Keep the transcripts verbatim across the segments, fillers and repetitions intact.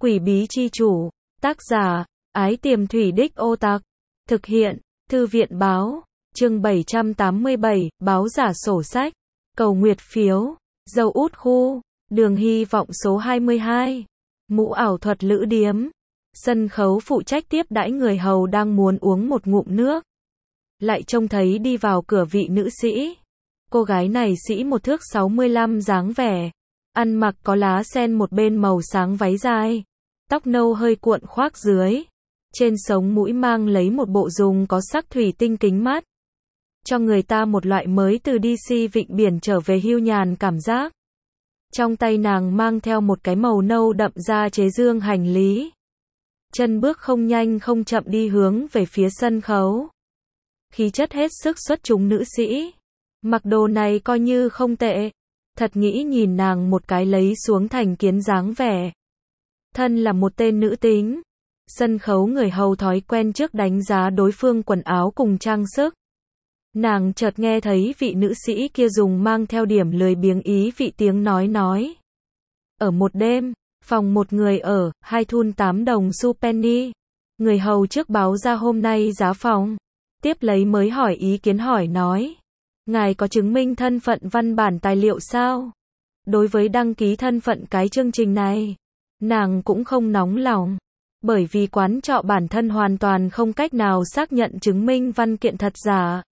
Quỷ bí chi chủ, tác giả, Ái Tiềm Thủy Đích Ô Tặc, thực hiện, Thư viện báo, chương bảy trăm tám mươi bảy, báo giả sổ sách, cầu nguyệt phiếu, dâu út khu, đường hy vọng số hai mươi hai, mũ ảo thuật lữ điếm, sân khấu phụ trách tiếp đãi người hầu đang muốn uống một ngụm nước. Lại trông thấy đi vào cửa vị nữ sĩ. Cô gái này sĩ một thước sáu mươi lăm dáng vẻ, ăn mặc có lá sen một bên màu sáng váy dài, tóc nâu hơi cuộn khoác dưới, trên sống mũi mang lấy một bộ dùng có sắc thủy tinh kính mắt, cho người ta một loại mới từ đê xê vịnh biển trở về hưu nhàn cảm giác. Trong tay nàng mang theo một cái màu nâu đậm da chế dương hành lý. Chân bước không nhanh không chậm đi hướng về phía sân khấu. Khí chất hết sức xuất chúng nữ sĩ. Mặc đồ này coi như không tệ. Thật nghĩ nhìn nàng một cái lấy xuống thành kiến dáng vẻ. Thân là một tên nữ tính. Sân khấu người hầu thói quen trước đánh giá đối phương quần áo cùng trang sức. Nàng chợt nghe thấy vị nữ sĩ kia dùng mang theo điểm lười biếng ý vị tiếng nói nói. Ở một đêm, phòng một người ở, hai thun tám đồng xu penny. Người hầu trước báo ra hôm nay giá phòng. Tiếp lấy mới hỏi ý kiến hỏi nói. Ngài có chứng minh thân phận văn bản tài liệu sao? Đối với đăng ký thân phận cái chương trình này, nàng cũng không nóng lòng. Bởi vì quán trọ bản thân hoàn toàn không cách nào xác nhận chứng minh văn kiện thật giả.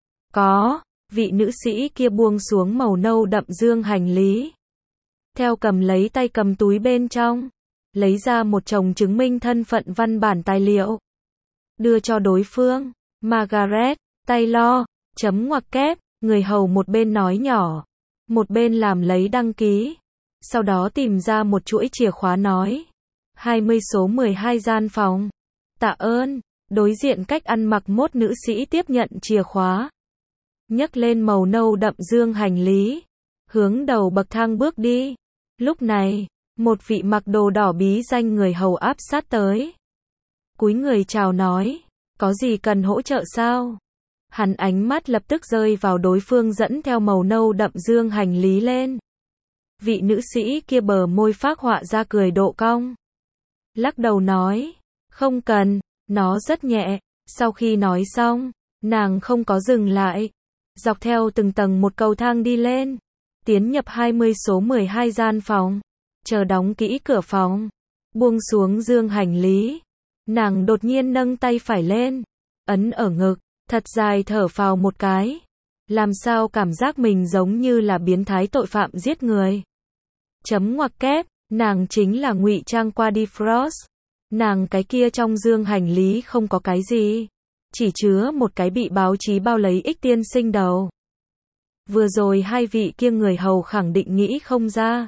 Có, vị nữ sĩ kia buông xuống màu nâu đậm dương hành lý. Theo cầm lấy tay cầm túi bên trong, lấy ra một chồng chứng minh thân phận văn bản tài liệu. Đưa cho đối phương, Margaret, Taylor, chấm ngoặc kép, người hầu một bên nói nhỏ, một bên làm lấy đăng ký. Sau đó tìm ra một chuỗi chìa khóa nói. hai mươi số mười hai gian phòng. Tạ ơn, đối diện cách ăn mặc mốt nữ sĩ tiếp nhận chìa khóa. Nhấc lên màu nâu đậm dương hành lý, hướng đầu bậc thang bước đi. Lúc này, một vị mặc đồ đỏ bí danh người hầu áp sát tới. Cúi người chào nói, có gì cần hỗ trợ sao? Hắn ánh mắt lập tức rơi vào đối phương dẫn theo màu nâu đậm dương hành lý lên. Vị nữ sĩ kia bờ môi phác họa ra cười độ cong. Lắc đầu nói, không cần, nó rất nhẹ. Sau khi nói xong, nàng không có dừng lại. Dọc theo từng tầng một cầu thang đi lên. Tiến nhập hai mươi số mười hai gian phòng. Chờ đóng kỹ cửa phòng. Buông xuống dương hành lý. Nàng đột nhiên nâng tay phải lên. Ấn ở ngực. Thật dài thở phào một cái. Làm sao cảm giác mình giống như là biến thái tội phạm giết người. Chấm ngoặc kép. Nàng chính là ngụy trang qua đi Frost. Nàng cái kia trong dương hành lý không có cái gì. Chỉ chứa một cái bị báo chí bao lấy ích tiên sinh đầu. Vừa rồi hai vị kia người hầu khẳng định nghĩ không ra.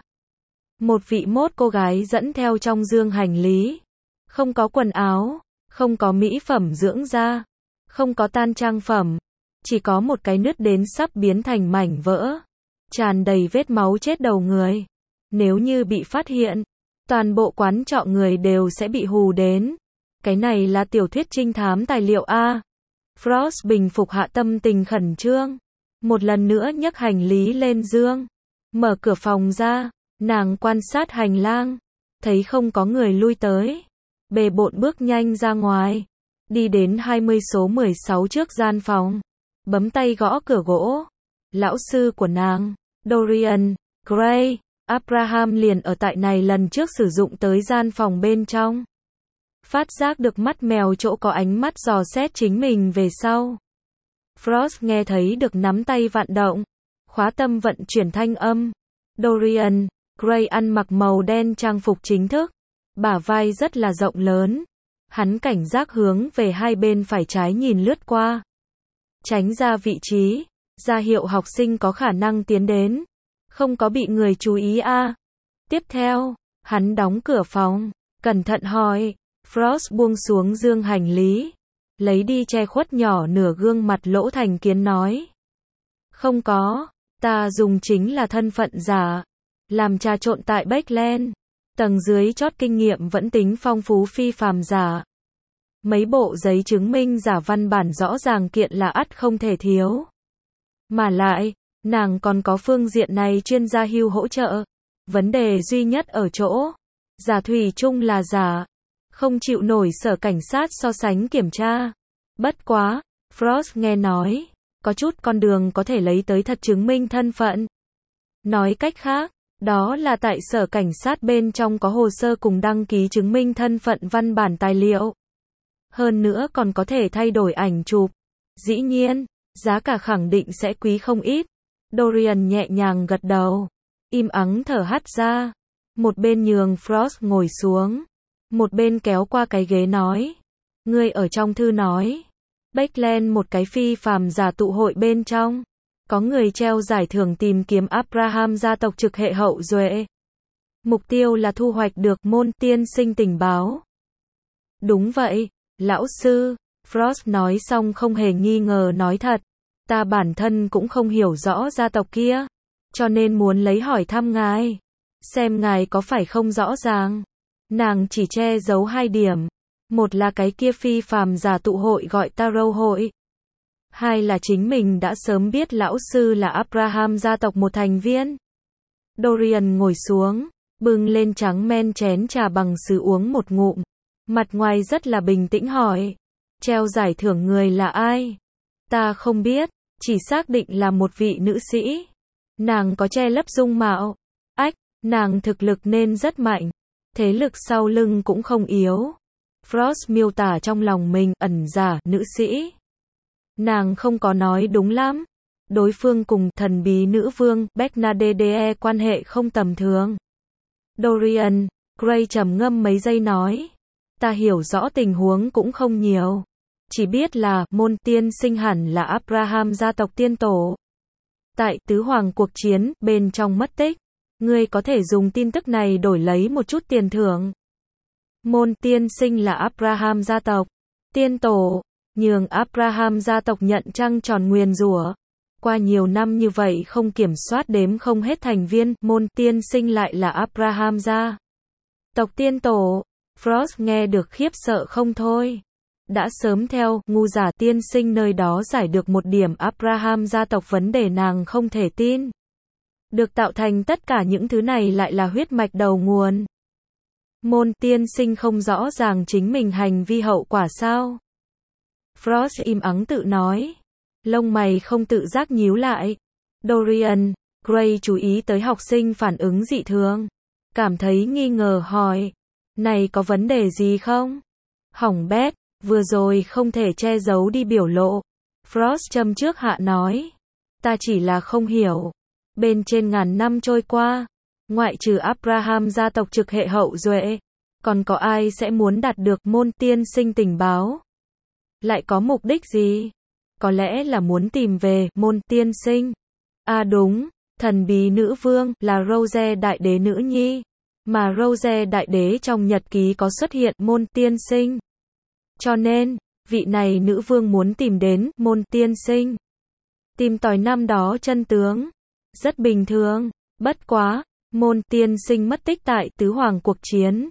Một vị mốt cô gái dẫn theo trong dương hành lý. Không có quần áo, không có mỹ phẩm dưỡng da, không có tan trang phẩm. Chỉ có một cái nứt đến sắp biến thành mảnh vỡ. Tràn đầy vết máu chết đầu người. Nếu như bị phát hiện, toàn bộ quán trọ người đều sẽ bị hù đến. Cái này là tiểu thuyết trinh thám tài liệu A. Frost bình phục hạ tâm tình khẩn trương. Một lần nữa nhấc hành lý lên dương. Mở cửa phòng ra, nàng quan sát hành lang. Thấy không có người lui tới. Bề bộn bước nhanh ra ngoài. Đi đến hai mươi số mười sáu trước gian phòng. Bấm tay gõ cửa gỗ. Lão sư của nàng, Dorian Gray, Abraham liền ở tại này lần trước sử dụng tới gian phòng bên trong. Phát giác được mắt mèo chỗ có ánh mắt dò xét chính mình về sau. Frost nghe thấy được nắm tay vặn động. Khóa tâm vận chuyển thanh âm. Dorian Gray ăn mặc màu đen trang phục chính thức. Bả vai rất là rộng lớn. Hắn cảnh giác hướng về hai bên phải trái nhìn lướt qua. Tránh ra vị trí. Ra hiệu học sinh có khả năng tiến đến. Không có bị người chú ý a. À. Tiếp theo, hắn đóng cửa phòng. Cẩn thận hỏi. Frost buông xuống dương hành lý. Lấy đi che khuất nhỏ nửa gương mặt lỗ thành kiến nói. Không có, ta dùng chính là thân phận giả. Làm trà trộn tại Backland. Tầng dưới chót kinh nghiệm vẫn tính phong phú phi phàm giả. Mấy bộ giấy chứng minh giả văn bản rõ ràng kiện là ắt không thể thiếu. Mà lại, nàng còn có phương diện này chuyên gia hưu hỗ trợ. Vấn đề duy nhất ở chỗ. Giả thủy chung là giả. Không chịu nổi sở cảnh sát so sánh kiểm tra. Bất quá, Frost nghe nói, có chút con đường có thể lấy tới thật chứng minh thân phận. Nói cách khác, đó là tại sở cảnh sát bên trong có hồ sơ cùng đăng ký chứng minh thân phận văn bản tài liệu. Hơn nữa còn có thể thay đổi ảnh chụp. Dĩ nhiên, giá cả khẳng định sẽ quý không ít. Dorian nhẹ nhàng gật đầu, im ắng thở hắt ra. Một bên nhường Frost ngồi xuống, một bên kéo qua cái ghế nói. Ngươi ở trong thư nói, Backland một cái phi phàm giả tụ hội bên trong. Có người treo giải thưởng tìm kiếm Abraham gia tộc trực hệ hậu duệ. Mục tiêu là thu hoạch được môn tiên sinh tình báo. Đúng vậy, lão sư. Frost nói xong không hề nghi ngờ nói thật. Ta bản thân cũng không hiểu rõ gia tộc kia. Cho nên muốn lấy hỏi thăm ngài. Xem ngài có phải không rõ ràng. Nàng chỉ che giấu hai điểm. Một là cái kia phi phàm giả tụ hội gọi Tarot hội. Hai là chính mình đã sớm biết lão sư là Abraham gia tộc một thành viên. Dorian ngồi xuống, bưng lên trắng men chén trà bằng sứ uống một ngụm. Mặt ngoài rất là bình tĩnh hỏi. Treo giải thưởng người là ai? Ta không biết, chỉ xác định là một vị nữ sĩ. Nàng có che lấp dung mạo. Ách, nàng thực lực nên rất mạnh. Thế lực sau lưng cũng không yếu. Frost miêu tả trong lòng mình ẩn giả nữ sĩ. Nàng không có nói đúng lắm. Đối phương cùng thần bí nữ vương Bernadette quan hệ không tầm thường. Dorian Gray trầm ngâm mấy giây nói. Ta hiểu rõ tình huống cũng không nhiều. Chỉ biết là môn tiên sinh hẳn là Abraham gia tộc tiên tổ. Tại tứ hoàng cuộc chiến bên trong mất tích. Ngươi có thể dùng tin tức này đổi lấy một chút tiền thưởng. Môn tiên sinh là Abraham gia tộc. Tiên tổ, nhường Abraham gia tộc nhận trăng tròn nguyền rủa. Qua nhiều năm như vậy không kiểm soát đếm không hết thành viên, môn tiên sinh lại là Abraham gia tộc tiên tổ. Frost nghe được khiếp sợ không thôi. Đã sớm theo ngu giả tiên sinh nơi đó giải được một điểm Abraham gia tộc vấn đề nàng không thể tin. Được tạo thành tất cả những thứ này lại là huyết mạch đầu nguồn. Môn tiên sinh không rõ ràng chính mình hành vi hậu quả sao? Frost im ắng tự nói. Lông mày không tự giác nhíu lại. Dorian Gray chú ý tới học sinh phản ứng dị thường. Cảm thấy nghi ngờ hỏi. Này có vấn đề gì không? Hỏng bét, vừa rồi không thể che giấu đi biểu lộ. Frost châm trước hạ nói. Ta chỉ là không hiểu. Bên trên ngàn năm trôi qua, ngoại trừ Abraham gia tộc trực hệ hậu duệ, còn có ai sẽ muốn đạt được môn tiên sinh tình báo? Lại có mục đích gì? Có lẽ là muốn tìm về môn tiên sinh. À đúng, thần bí nữ vương là Rose đại đế nữ nhi, mà Rose đại đế trong nhật ký có xuất hiện môn tiên sinh. Cho nên, vị này nữ vương muốn tìm đến môn tiên sinh. Tìm tòi năm đó chân tướng. Rất bình thường, bất quá, môn tiên sinh mất tích tại tứ hoàng cuộc chiến.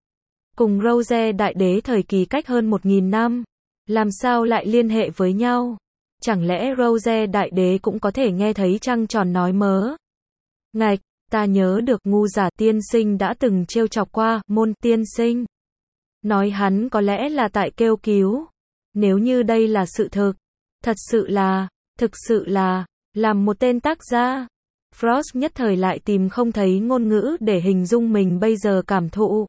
Cùng Rose đại đế thời kỳ cách hơn một nghìn năm. Làm sao lại liên hệ với nhau? Chẳng lẽ Rose đại đế cũng có thể nghe thấy trăng tròn nói mớ? Ngạch, ta nhớ được ngu giả tiên sinh đã từng trêu chọc qua môn tiên sinh. Nói hắn có lẽ là tại kêu cứu. Nếu như đây là sự thực, thật sự là, thực sự là, làm một tên tác gia. Frost nhất thời lại tìm không thấy ngôn ngữ để hình dung mình bây giờ cảm thụ.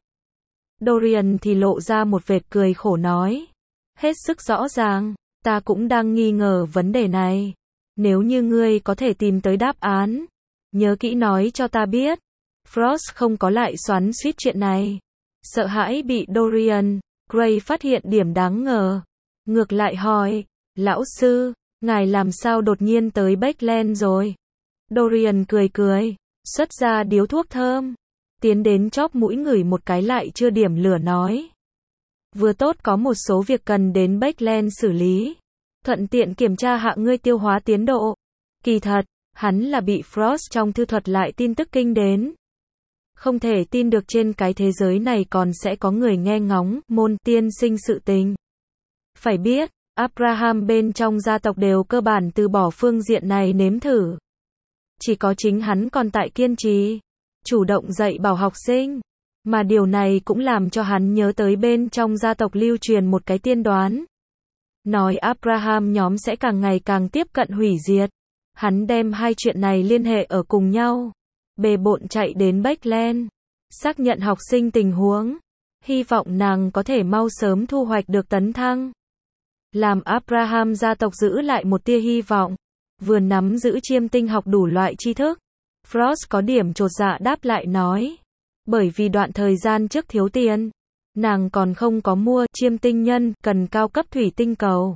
Dorian thì lộ ra một vệt cười khổ nói. Hết sức rõ ràng, ta cũng đang nghi ngờ vấn đề này. Nếu như ngươi có thể tìm tới đáp án, nhớ kỹ nói cho ta biết. Frost không có lại xoắn xuýt chuyện này. Sợ hãi bị Dorian Gray phát hiện điểm đáng ngờ. Ngược lại hỏi, lão sư, ngài làm sao đột nhiên tới Backland rồi? Dorian cười cười, xuất ra điếu thuốc thơm, tiến đến chóp mũi ngửi một cái lại chưa điểm lửa nói. Vừa tốt có một số việc cần đến Backland xử lý. Thuận tiện kiểm tra hạ ngươi tiêu hóa tiến độ. Kỳ thật, hắn là bị Frost trong thư thuật lại tin tức kinh đến. Không thể tin được trên cái thế giới này còn sẽ có người nghe ngóng môn tiên sinh sự tình. Phải biết, Abraham bên trong gia tộc đều cơ bản từ bỏ phương diện này nếm thử. Chỉ có chính hắn còn tại kiên trì, chủ động dạy bảo học sinh. Mà điều này cũng làm cho hắn nhớ tới bên trong gia tộc lưu truyền một cái tiên đoán. Nói Abraham nhóm sẽ càng ngày càng tiếp cận hủy diệt. Hắn đem hai chuyện này liên hệ ở cùng nhau. Bề bộn chạy đến Bethlehem, xác nhận học sinh tình huống. Hy vọng nàng có thể mau sớm thu hoạch được tấn thăng. Làm Abraham gia tộc giữ lại một tia hy vọng. Vừa nắm giữ chiêm tinh học đủ loại tri thức. Frost có điểm chột dạ đáp lại nói. Bởi vì đoạn thời gian trước thiếu tiền. Nàng còn không có mua chiêm tinh nhân, cần cao cấp thủy tinh cầu.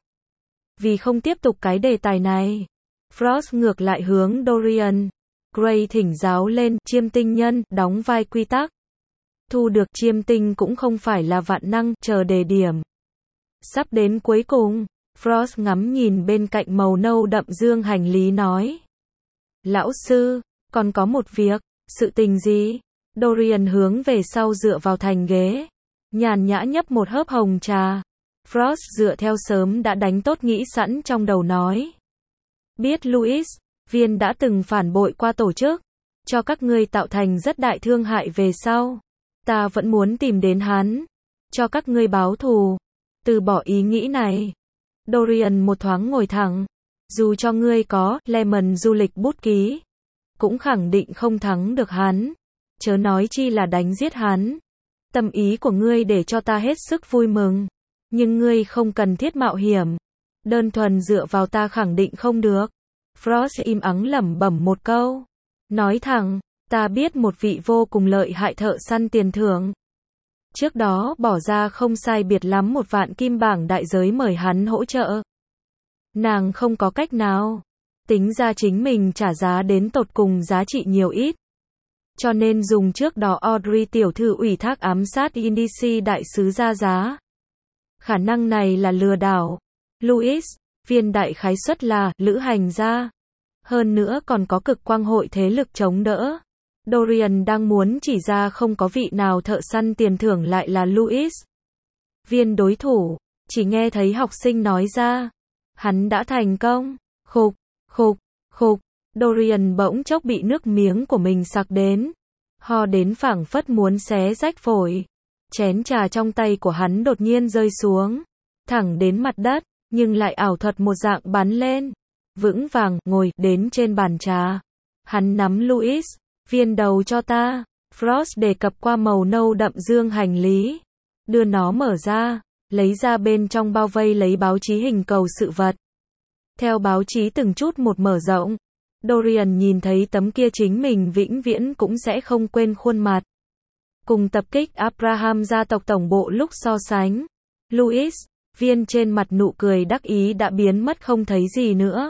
Vì không tiếp tục cái đề tài này. Frost ngược lại hướng Dorian Gray thỉnh giáo lên, chiêm tinh nhân, đóng vai quy tắc. Thu được chiêm tinh cũng không phải là vạn năng, chờ đề điểm. Sắp đến cuối cùng, Frost ngắm nhìn bên cạnh màu nâu đậm dương hành lý nói. Lão sư, còn có một việc, sự tình gì? Dorian hướng về sau dựa vào thành ghế. Nhàn nhã nhấp một hớp hồng trà. Frost dựa theo sớm đã đánh tốt nghĩ sẵn trong đầu nói. Biết Louis, Viên đã từng phản bội qua tổ chức. Cho các ngươi tạo thành rất đại thương hại về sau. Ta vẫn muốn tìm đến hắn. Cho các ngươi báo thù. Từ bỏ ý nghĩ này. Dorian một thoáng ngồi thẳng. Dù cho ngươi có Lemon du lịch bút ký. Cũng khẳng định không thắng được hắn. Chớ nói chi là đánh giết hắn. Tâm ý của ngươi để cho ta hết sức vui mừng. Nhưng ngươi không cần thiết mạo hiểm. Đơn thuần dựa vào ta khẳng định không được. Frost im ắng lẩm bẩm một câu. Nói thẳng, ta biết một vị vô cùng lợi hại thợ săn tiền thưởng. Trước đó bỏ ra không sai biệt lắm một vạn kim bảng đại giới mời hắn hỗ trợ. Nàng không có cách nào. Tính ra chính mình trả giá đến tột cùng giá trị nhiều ít. Cho nên dùng trước đó Audrey tiểu thư ủy thác ám sát Indici đại sứ ra giá. Khả năng này là lừa đảo. Louis, Viên đại khái suất là lữ hành gia. Hơn nữa còn có cực quang hội thế lực chống đỡ. Dorian đang muốn chỉ ra không có vị nào thợ săn tiền thưởng lại là Louis. Viên đối thủ, chỉ nghe thấy học sinh nói ra. Hắn đã thành công. Khục, khục, khục. Dorian bỗng chốc bị nước miếng của mình sặc đến. Ho đến phảng phất muốn xé rách phổi. Chén trà trong tay của hắn đột nhiên rơi xuống. Thẳng đến mặt đất, nhưng lại ảo thuật một dạng bắn lên. Vững vàng, ngồi, đến trên bàn trà. Hắn nắm Louis, Viên đầu cho ta. Frost đề cập qua màu nâu đậm dương hành lý. Đưa nó mở ra, lấy ra bên trong bao vây lấy báo chí hình cầu sự vật. Theo báo chí từng chút một mở rộng. Dorian nhìn thấy tấm kia chính mình vĩnh viễn cũng sẽ không quên khuôn mặt. Cùng tập kích Abraham gia tộc tổng bộ lúc so sánh. Louis, Viên trên mặt nụ cười đắc ý đã biến mất không thấy gì nữa.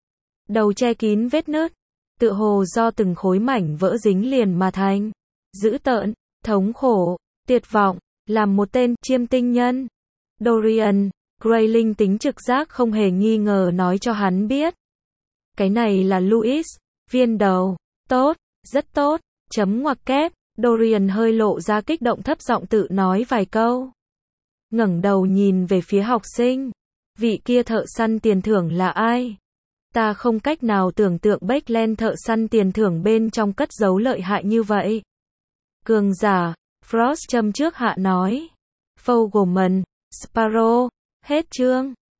Đầu che kín vết nứt. Tựa hồ do từng khối mảnh vỡ dính liền mà thành. Dữ tợn, thống khổ, tuyệt vọng, làm một tên chiêm tinh nhân. Dorian Gray linh tính trực giác không hề nghi ngờ nói cho hắn biết. Cái này là Louis, Viên đầu. Tốt, rất tốt, chấm ngoặc kép. Dorian hơi lộ ra kích động thấp giọng tự nói vài câu. Ngẩng đầu nhìn về phía học sinh. Vị kia thợ săn tiền thưởng là ai? Ta không cách nào tưởng tượng Bethlehem thợ săn tiền thưởng bên trong cất giấu lợi hại như vậy. Cường giả, Frost châm trước hạ nói. Fogelman, Sparrow, hết chương.